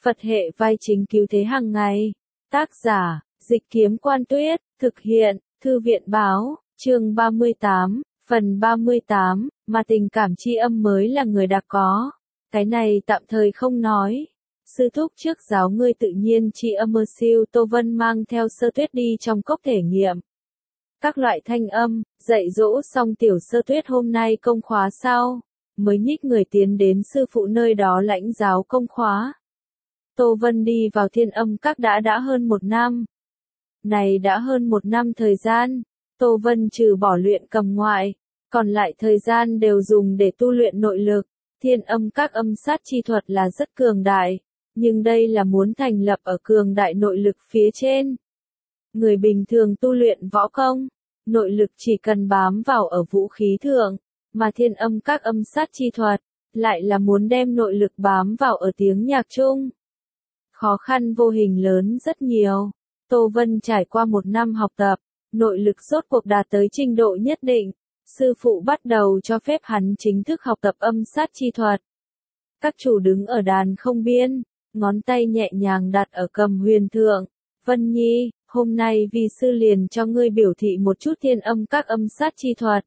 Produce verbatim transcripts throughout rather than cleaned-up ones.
Phật hệ vai chính cứu thế hàng ngày. Tác giả, Dịch Kiếm Quan Tuyết, thực hiện, Thư viện Báo, chương ba mươi tám, phần ba mươi tám, mà tình cảm tri âm mới là người đã có. Cái này tạm thời không nói. Sư thúc trước giáo ngươi tự nhiên tri âm mơ siêu Tô Vân mang theo Sơ Tuyết đi trong cốc thể nghiệm các loại thanh âm, dạy dỗ xong tiểu Sơ Tuyết hôm nay công khóa sau, mới nhích người tiến đến sư phụ nơi đó lãnh giáo công khóa. Tô Vân đi vào Thiên Âm Các đã đã hơn một năm. Này đã hơn một năm thời gian, Tô Vân trừ bỏ luyện cầm ngoại, còn lại thời gian đều dùng để tu luyện nội lực. Thiên Âm Các âm sát chi thuật là rất cường đại, nhưng đây là muốn thành lập ở cường đại nội lực phía trên. Người bình thường tu luyện võ công, nội lực chỉ cần bám vào ở vũ khí thượng, mà Thiên Âm Các âm sát chi thuật, lại là muốn đem nội lực bám vào ở tiếng nhạc chung. Khó khăn vô hình lớn rất nhiều. Tô Vân trải qua một năm học tập, nội lực rốt cuộc đạt tới trình độ nhất định, sư phụ bắt đầu cho phép hắn chính thức học tập âm sát chi thuật. Các chủ đứng ở đàn không biên, ngón tay nhẹ nhàng đặt ở cầm huyền thượng. Vân Nhi, hôm nay vi sư liền cho ngươi biểu thị một chút Thiên Âm Các âm sát chi thuật.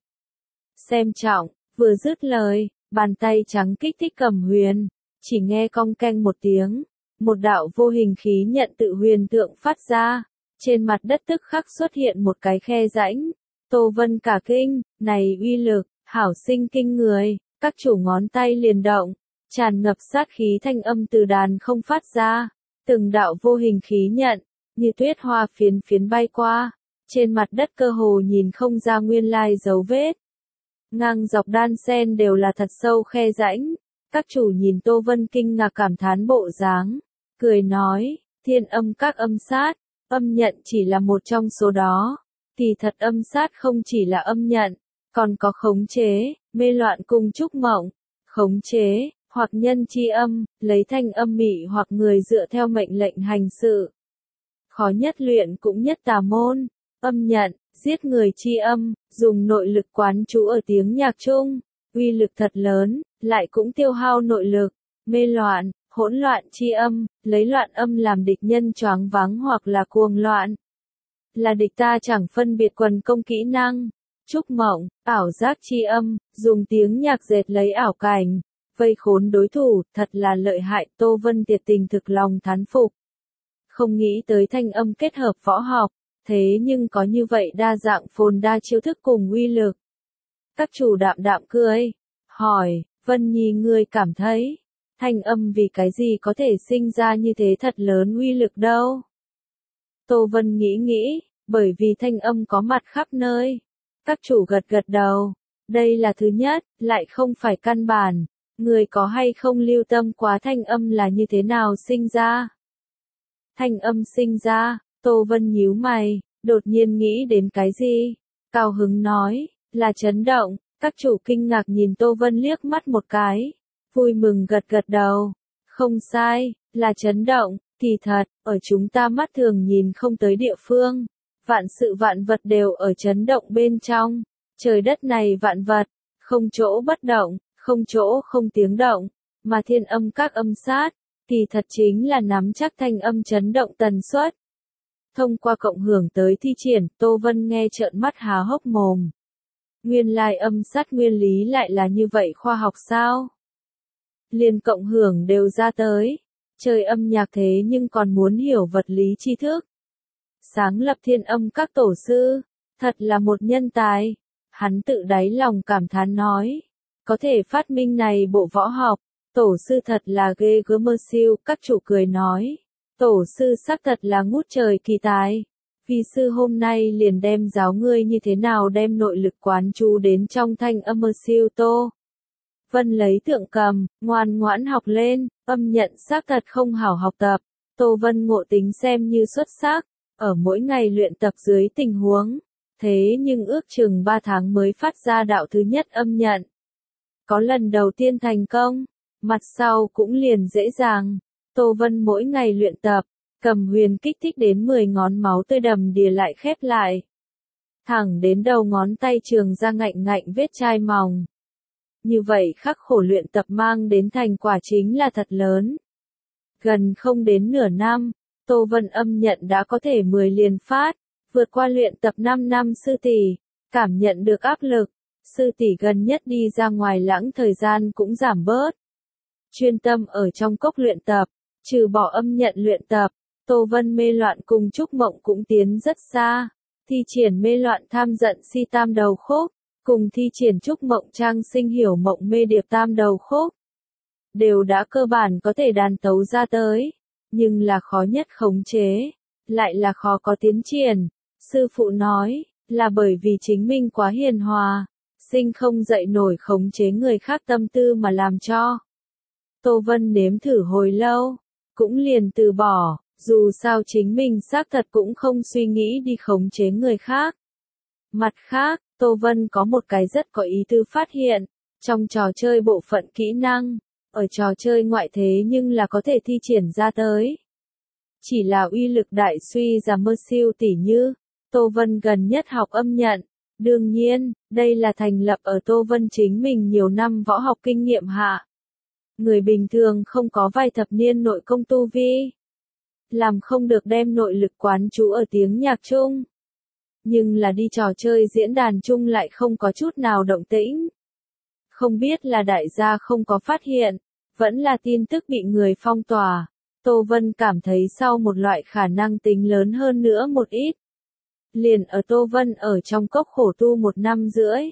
Xem trọng, vừa dứt lời, bàn tay trắng kích thích cầm huyền, chỉ nghe cong keng một tiếng. Một đạo vô hình khí nhận tự huyền thượng phát ra, trên mặt đất tức khắc xuất hiện một cái khe rãnh. Tô Vân cả kinh, này uy lực, hảo sinh kinh người, các chủ ngón tay liền động, tràn ngập sát khí thanh âm từ đàn không phát ra, từng đạo vô hình khí nhận, như tuyết hoa phiến phiến bay qua, trên mặt đất cơ hồ nhìn không ra nguyên lai dấu vết. Ngang dọc đan sen đều là thật sâu khe rãnh, các chủ nhìn Tô Vân kinh ngạc cảm thán bộ dáng. Cười nói, Thiên Âm Các âm sát, âm nhận chỉ là một trong số đó. Thì thật âm sát không chỉ là âm nhận, còn có khống chế, mê loạn cùng trúc mộng. Khống chế, hoặc nhân chi âm, lấy thanh âm mị hoặc người dựa theo mệnh lệnh hành sự. Khó nhất luyện cũng nhất tà môn, âm nhận, giết người chi âm, dùng nội lực quán trú ở tiếng nhạc chung, uy lực thật lớn, lại cũng tiêu hao nội lực. Mê loạn, hỗn loạn chi âm, lấy loạn âm làm địch nhân choáng váng hoặc là cuồng loạn. Là địch ta chẳng phân biệt quần công kỹ năng. Trúc mộng, ảo giác chi âm, dùng tiếng nhạc dệt lấy ảo cảnh, vây khốn đối thủ, thật là lợi hại. Tô Vân tiệt tình thực lòng thán phục. Không nghĩ tới thanh âm kết hợp võ học, thế nhưng có như vậy đa dạng phồn đa chiêu thức cùng uy lực. Các chủ đạm đạm cười, hỏi, Vân Nhi ngươi cảm thấy, thanh âm vì cái gì có thể sinh ra như thế thật lớn uy lực đâu? Tô Vân nghĩ nghĩ, bởi vì thanh âm có mặt khắp nơi. Các chủ gật gật đầu, đây là thứ nhất, lại không phải căn bản. Người có hay không lưu tâm quá thanh âm là như thế nào sinh ra? Thanh âm sinh ra, Tô Vân nhíu mày, đột nhiên nghĩ đến cái gì? Cao hứng nói, là chấn động. Các chủ kinh ngạc nhìn Tô Vân liếc mắt một cái. Vui mừng gật gật đầu. Không sai, là chấn động, thì thật, ở chúng ta mắt thường nhìn không tới địa phương. Vạn sự vạn vật đều ở chấn động bên trong. Trời đất này vạn vật, không chỗ bất động, không chỗ không tiếng động. Mà Thiên Âm Các âm sát, thì thật chính là nắm chắc thanh âm chấn động tần suất. Thông qua cộng hưởng tới thi triển, Tô Vân nghe trợn mắt há hốc mồm. Nguyên lai âm sát nguyên lý lại là như vậy khoa học sao? Liền cộng hưởng đều ra tới. Chơi âm nhạc thế nhưng còn muốn hiểu vật lý tri thức. Sáng lập Thiên Âm Các tổ sư, thật là một nhân tài. Hắn tự đáy lòng cảm thán nói. Có thể phát minh này bộ võ học, tổ sư thật là ghê gớm mơ siêu. Các chủ cười nói. Tổ sư xác thật là ngút trời kỳ tài. Vi sư hôm nay liền đem giáo ngươi như thế nào đem nội lực quán chú đến trong thanh âm mơ siêu. Tô Vân lấy tượng cầm, ngoan ngoãn học lên, âm nhận xác thật không hảo học tập. Tô Vân ngộ tính xem như xuất sắc, ở mỗi ngày luyện tập dưới tình huống. Thế nhưng ước chừng ba tháng mới phát ra đạo thứ nhất âm nhận. Có lần đầu tiên thành công, mặt sau cũng liền dễ dàng. Tô Vân mỗi ngày luyện tập, cầm huyền kích thích đến mười ngón máu tươi đầm đìa lại khép lại. Thẳng đến đầu ngón tay trường ra ngạnh ngạnh vết chai mỏng. Như vậy khắc khổ luyện tập mang đến thành quả chính là thật lớn. Gần không đến nửa năm, Tô Vân âm nhận đã có thể mười liền phát, vượt qua luyện tập năm năm sư tỷ, cảm nhận được áp lực, sư tỷ gần nhất đi ra ngoài lãng thời gian cũng giảm bớt. Chuyên tâm ở trong cốc luyện tập, trừ bỏ âm nhận luyện tập, Tô Vân mê loạn cùng Trúc Mộng cũng tiến rất xa, thi triển mê loạn tham giận si tam đầu khúc, cùng thi triển Trúc Mộng trang sinh hiểu mộng mê điệp tam đầu khúc. Đều đã cơ bản có thể đàn tấu ra tới, nhưng là khó nhất khống chế, lại là khó có tiến triển. Sư phụ nói, là bởi vì chính mình quá hiền hòa, sinh không dậy nổi khống chế người khác tâm tư mà làm cho. Tô Vân nếm thử hồi lâu, cũng liền từ bỏ, dù sao chính mình xác thật cũng không suy nghĩ đi khống chế người khác. Mặt khác, Tô Vân có một cái rất có ý tư phát hiện, trong trò chơi bộ phận kỹ năng, ở trò chơi ngoại thế nhưng là có thể thi triển ra tới. Chỉ là uy lực đại suy giảm mơ siêu tỉ như, Tô Vân gần nhất học âm nhận. Đương nhiên, đây là thành lập ở Tô Vân chính mình nhiều năm võ học kinh nghiệm hạ. Người bình thường không có vài thập niên nội công tu vi, làm không được đem nội lực quán trú ở tiếng nhạc chung. Nhưng là đi trò chơi diễn đàn chung lại không có chút nào động tĩnh. Không biết là đại gia không có phát hiện, vẫn là tin tức bị người phong tỏa. Tô Vân cảm thấy sau một loại khả năng tính lớn hơn nữa một ít. Liền ở Tô Vân ở trong cốc khổ tu một năm rưỡi.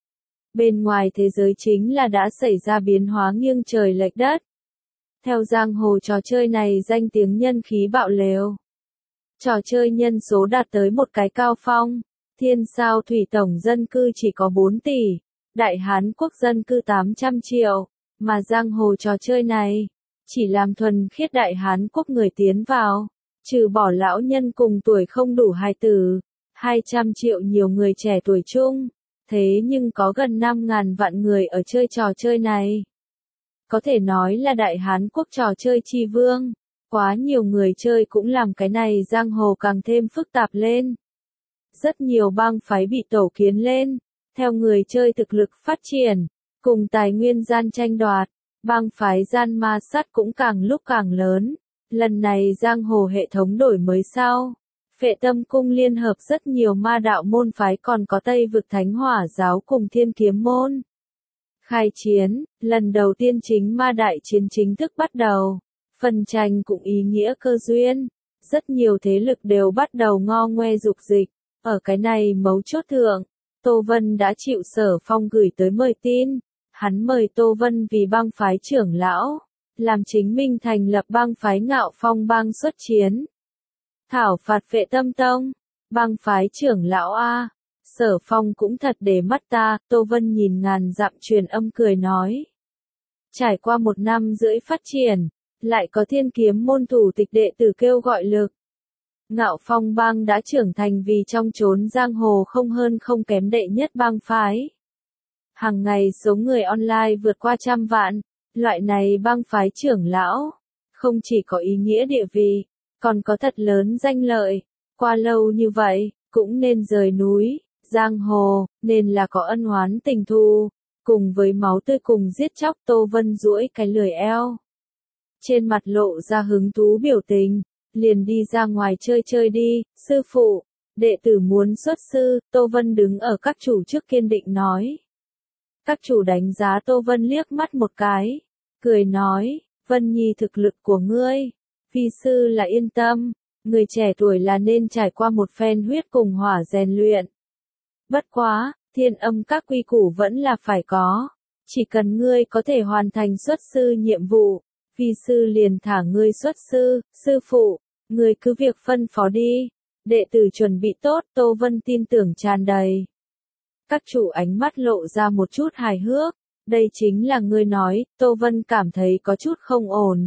Bên ngoài thế giới chính là đã xảy ra biến hóa nghiêng trời lệch đất. Theo giang hồ trò chơi này danh tiếng nhân khí bạo lều. Trò chơi nhân số đạt tới một cái cao phong, thiên sao thủy tổng dân cư chỉ có bốn tỷ, Đại Hán quốc dân cư tám trăm triệu, mà giang hồ trò chơi này, chỉ làm thuần khiết Đại Hán quốc người tiến vào, trừ bỏ lão nhân cùng tuổi không đủ hài tử, hai trăm triệu nhiều người trẻ tuổi chung, thế nhưng có gần năm ngàn vạn người ở chơi trò chơi này. Có thể nói là Đại Hán quốc trò chơi chi vương. Quá nhiều người chơi cũng làm cái này giang hồ càng thêm phức tạp lên. Rất nhiều bang phái bị tổ kiến lên, theo người chơi thực lực phát triển, cùng tài nguyên gian tranh đoạt, bang phái gian ma sát cũng càng lúc càng lớn. Lần này giang hồ hệ thống đổi mới sau, Phệ Tâm Cung liên hợp rất nhiều ma đạo môn phái còn có Tây Vực Thánh Hỏa Giáo cùng Thiên Kiếm Môn. Khai chiến, lần đầu tiên chính ma đại chiến chính thức bắt đầu. Phần tranh cũng ý nghĩa cơ duyên, rất nhiều thế lực đều bắt đầu ngo ngoe dục dịch, ở cái này mấu chốt thượng, Tô Vân đã chịu Sở Phong gửi tới mời tin, hắn mời Tô Vân vì bang phái trưởng lão, làm chính mình thành lập bang phái Ngạo Phong bang xuất chiến. Thảo phạt Phệ Tâm Tông, bang phái trưởng lão A, Sở Phong cũng thật để mắt ta, Tô Vân nhìn ngàn dặm truyền âm cười nói. Trải qua một năm rưỡi phát triển, lại có Thiên Kiếm môn thủ tịch đệ tử kêu gọi lực. Ngạo Phong bang đã trưởng thành vì trong chốn giang hồ không hơn không kém đệ nhất bang phái. Hàng ngày số người online vượt qua trăm vạn, loại này bang phái trưởng lão, không chỉ có ý nghĩa địa vị, còn có thật lớn danh lợi. Qua lâu như vậy, cũng nên rời núi, giang hồ, nên là có ân oán tình thù, cùng với máu tươi cùng giết chóc. Tô Vân duỗi cái lười eo. Trên mặt lộ ra hứng thú biểu tình, liền đi ra ngoài chơi chơi đi, sư phụ, đệ tử muốn xuất sư. Tô Vân đứng ở các chủ trước kiên định nói. Các chủ đánh giá Tô Vân liếc mắt một cái, cười nói, Vân Nhi thực lực của ngươi, vi sư là yên tâm, người trẻ tuổi là nên trải qua một phen huyết cùng hỏa rèn luyện. Bất quá, Thiên Âm các quy củ vẫn là phải có, chỉ cần ngươi có thể hoàn thành xuất sư nhiệm vụ, vi sư liền thả ngươi xuất sư. Sư phụ, ngươi cứ việc phân phó đi, đệ tử chuẩn bị tốt. Tô Vân tin tưởng tràn đầy. Các chủ ánh mắt lộ ra một chút hài hước, đây chính là ngươi nói. Tô Vân cảm thấy có chút không ổn.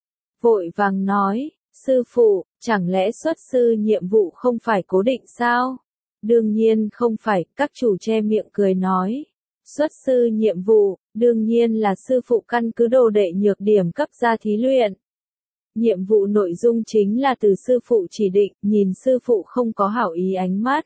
Vội vàng nói, sư phụ, chẳng lẽ xuất sư nhiệm vụ không phải cố định sao? Đương nhiên không phải, các chủ che miệng cười nói. Xuất sư nhiệm vụ, đương nhiên là sư phụ căn cứ đồ đệ nhược điểm cấp ra thí luyện. Nhiệm vụ nội dung chính là từ sư phụ chỉ định, nhìn sư phụ không có hảo ý ánh mắt.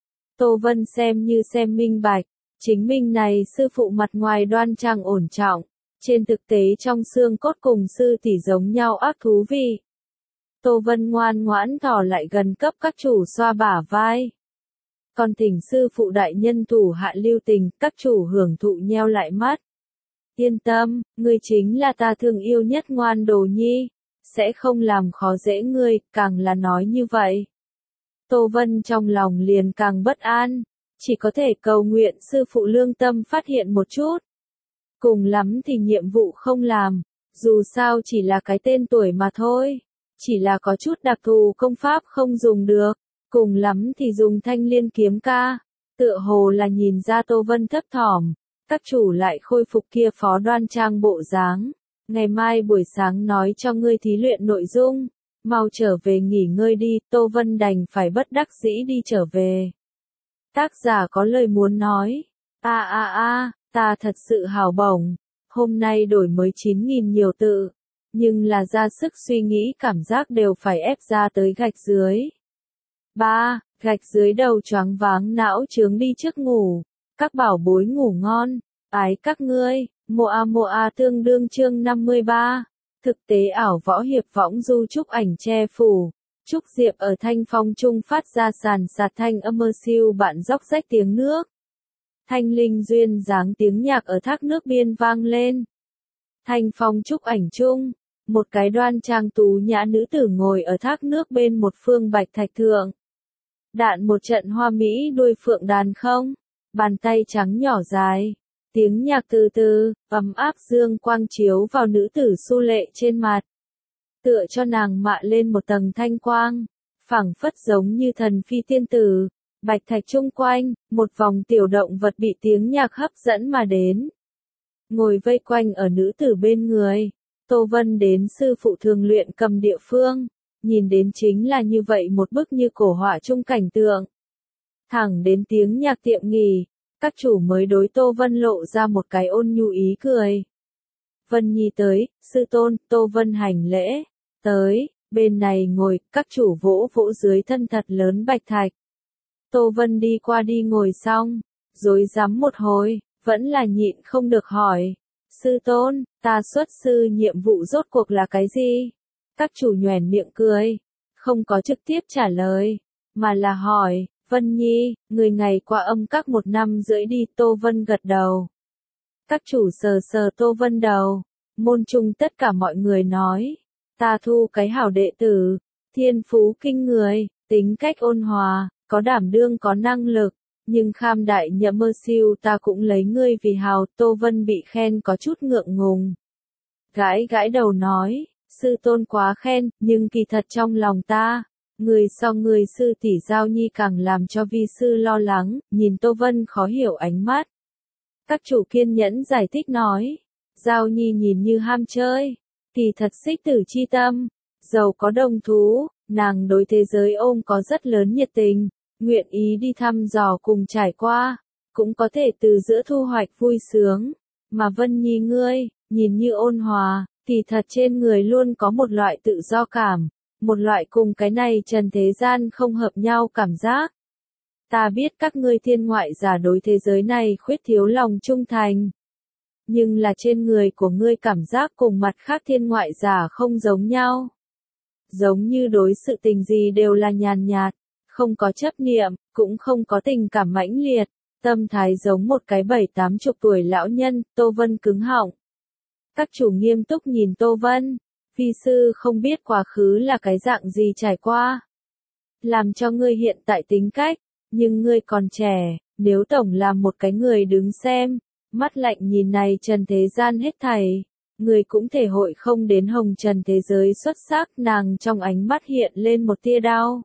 Tô Vân xem như xem minh bạch, chính mình này sư phụ mặt ngoài đoan trang ổn trọng, Trên thực tế trong xương cốt cùng sư tỷ giống nhau ác thú vị. Tô Vân ngoan ngoãn thò lại gần cấp các chủ xoa bả vai. Còn thỉnh sư phụ đại nhân thủ hạ lưu tình, các chủ hưởng thụ nheo lại mắt. Yên tâm, ngươi chính là ta thương yêu nhất ngoan đồ nhi, sẽ không làm khó dễ ngươi, càng là nói như vậy. Tô Vân trong lòng liền càng bất an, chỉ có thể cầu nguyện sư phụ lương tâm phát hiện một chút. Cùng lắm thì nhiệm vụ không làm, dù sao chỉ là cái tên tuổi mà thôi, chỉ là có chút đặc thù công pháp không dùng được, cùng lắm thì dùng thanh liên kiếm ca, tựa hồ là nhìn ra Tô Vân thấp thỏm, các chủ lại khôi phục kia phó đoan trang bộ dáng. Ngày mai buổi sáng nói cho ngươi thí luyện nội dung, mau trở về nghỉ ngơi đi, Tô Vân đành phải bất đắc dĩ đi trở về. Tác giả có lời muốn nói, a a a, ta thật sự hào bổng, hôm nay đổi mới chín nghìn nhiều tự, nhưng là ra sức suy nghĩ cảm giác đều phải ép ra tới gạch dưới. ba. Gạch dưới đầu choáng váng não chướng đi trước ngủ, các bảo bối ngủ ngon, ái các ngươi. Moa Moa tương đương chương năm mươi ba, thực tế ảo võ hiệp võng du trúc ảnh che phủ, trúc diệp ở thanh phong trung phát ra sàn sạt thanh âm mơ siêu bạn dốc rách tiếng nước. Thanh linh duyên dáng tiếng nhạc ở thác nước biên vang lên. Thanh phong trúc ảnh trung, một cái đoan trang tú nhã nữ tử ngồi ở thác nước bên một phương bạch thạch thượng. Đạn một trận hoa mỹ đuôi phượng đàn không, bàn tay trắng nhỏ dài. Tiếng nhạc từ từ, ấm áp dương quang chiếu vào nữ tử xu lệ trên mặt. Tựa cho nàng mạ lên một tầng thanh quang, phảng phất giống như thần phi tiên tử, bạch thạch chung quanh, một vòng tiểu động vật bị tiếng nhạc hấp dẫn mà đến. Ngồi vây quanh ở nữ tử bên người, Tô Vân đến sư phụ thường luyện cầm địa phương, nhìn đến chính là như vậy một bức như cổ họa chung cảnh tượng. Thẳng đến tiếng nhạc tiệm nghỉ. Các chủ mới đối Tô Vân lộ ra một cái ôn nhu ý cười. Vân Nhi tới, sư tôn, Tô Vân hành lễ, tới, bên này ngồi, các chủ vỗ vỗ dưới thân thật lớn bạch thạch. Tô Vân đi qua đi ngồi xong, rối rắm một hồi, vẫn là nhịn không được hỏi. Sư tôn, ta xuất sư nhiệm vụ rốt cuộc là cái gì? Các chủ nhoẻn miệng cười, không có trực tiếp trả lời, mà là hỏi. Vân Nhi, người ngày qua âm các một năm rưỡi đi, Tô Vân gật đầu. Các chủ sờ sờ Tô Vân đầu, môn trung tất cả mọi người nói, ta thu cái hảo đệ tử, thiên phú kinh người, tính cách ôn hòa, có đảm đương có năng lực, nhưng kham đại nhậm mơ siêu ta cũng lấy ngươi vì hào, Tô Vân bị khen có chút ngượng ngùng. Gãi gãi đầu nói, sư tôn quá khen, nhưng kỳ thật trong lòng ta. Người so người sư tỷ Giao Nhi càng làm cho vi sư lo lắng, nhìn Tô Vân khó hiểu ánh mắt. Các chủ kiên nhẫn giải thích nói, Giao Nhi nhìn như ham chơi, kỳ thật xích tử chi tâm, giàu có đồng thú, nàng đối thế giới ôm có rất lớn nhiệt tình, nguyện ý đi thăm dò cùng trải qua, cũng có thể từ giữa thu hoạch vui sướng, mà Vân Nhi ngươi, nhìn như ôn hòa, kỳ thật trên người luôn có một loại tự do cảm. Một loại cùng cái này trần thế gian không hợp nhau cảm giác. Ta biết các ngươi thiên ngoại giả đối thế giới này khuyết thiếu lòng trung thành. Nhưng là trên người của ngươi cảm giác cùng mặt khác thiên ngoại giả không giống nhau. Giống như đối sự tình gì đều là nhàn nhạt, không có chấp niệm, cũng không có tình cảm mãnh liệt. Tâm thái giống một cái bảy tám chục tuổi lão nhân, Tô Vân cứng họng. Các chủ nghiêm túc nhìn Tô Vân. Vi sư không biết quá khứ là cái dạng gì trải qua. Làm cho ngươi hiện tại tính cách, nhưng ngươi còn trẻ, nếu tổng là một cái người đứng xem, mắt lạnh nhìn này trần thế gian hết thảy, người cũng thể hội không đến hồng trần thế giới xuất sắc, nàng trong ánh mắt hiện lên một tia đau.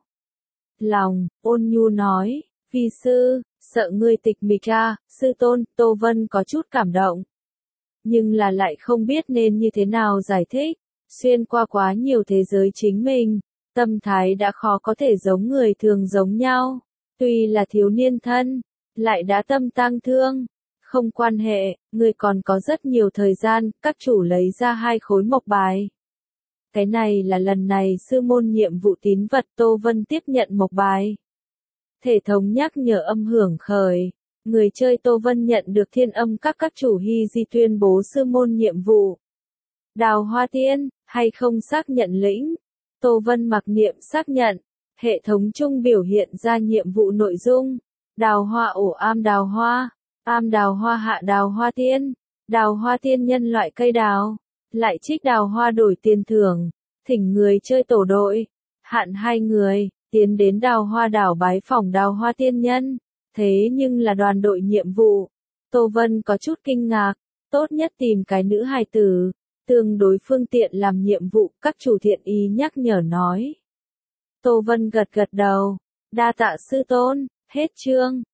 Lòng, ôn nhu nói, vi sư, sợ ngươi tịch mịch ra, sư tôn, Tô Vân có chút cảm động. Nhưng là lại không biết nên như thế nào giải thích. Xuyên qua quá nhiều thế giới chính mình, tâm thái đã khó có thể giống người thường giống nhau, tuy là thiếu niên thân, lại đã tâm tang thương, không quan hệ, người còn có rất nhiều thời gian, các chủ lấy ra hai khối mộc bài. Cái này là lần này sư môn nhiệm vụ tín vật Tô Vân tiếp nhận mộc bài. Hệ thống nhắc nhở âm hưởng khởi, Người chơi Tô Vân nhận được thiên âm các các chủ hy di tuyên bố sư môn nhiệm vụ. Đào Hoa Tiên, hay không xác nhận lĩnh. Tô Vân mặc niệm xác nhận. Hệ thống chung biểu hiện ra nhiệm vụ nội dung. Đào hoa ổ am đào hoa. Am đào hoa hạ đào hoa tiên. Đào hoa tiên nhân loại cây đào. Lại trích đào hoa đổi tiền thưởng. Thỉnh người chơi tổ đội. Hạn hai người, tiến đến đào hoa đảo bái phỏng đào hoa tiên nhân. Thế nhưng là đoàn đội nhiệm vụ. Tô Vân có chút kinh ngạc. Tốt nhất tìm cái nữ hài tử. Tương đối phương tiện làm nhiệm vụ, các chủ thiện ý nhắc nhở nói. Tô Vân gật gật đầu. Đa tạ sư tôn, hết chương.